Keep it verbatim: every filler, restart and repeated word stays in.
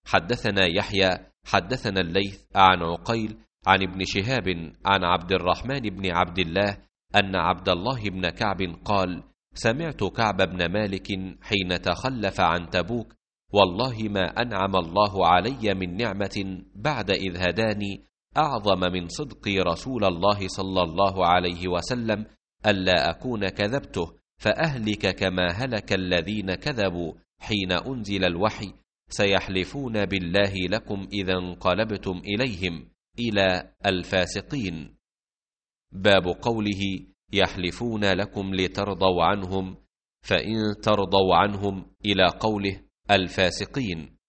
حدثنا يحيى حدثنا الليث عن عقيل عن ابن شهاب عن عبد الرحمن بن عبد الله أن عبد الله بن كعب قال: سمعت كعب بن مالك حين تخلف عن تبوك: والله ما أنعم الله علي من نعمة بعد إذ هداني أعظم من صدق رسول الله صلى الله عليه وسلم ألا أكون كذبته فأهلك كما هلك الذين كذبوا حين أنزل الوحي: سيحلفون بالله لكم إذا انقلبتم إليهم إلى الفاسقين. باب قوله: يحلفون لكم لترضوا عنهم، فإن ترضوا عنهم إلى قوله الفاسقين.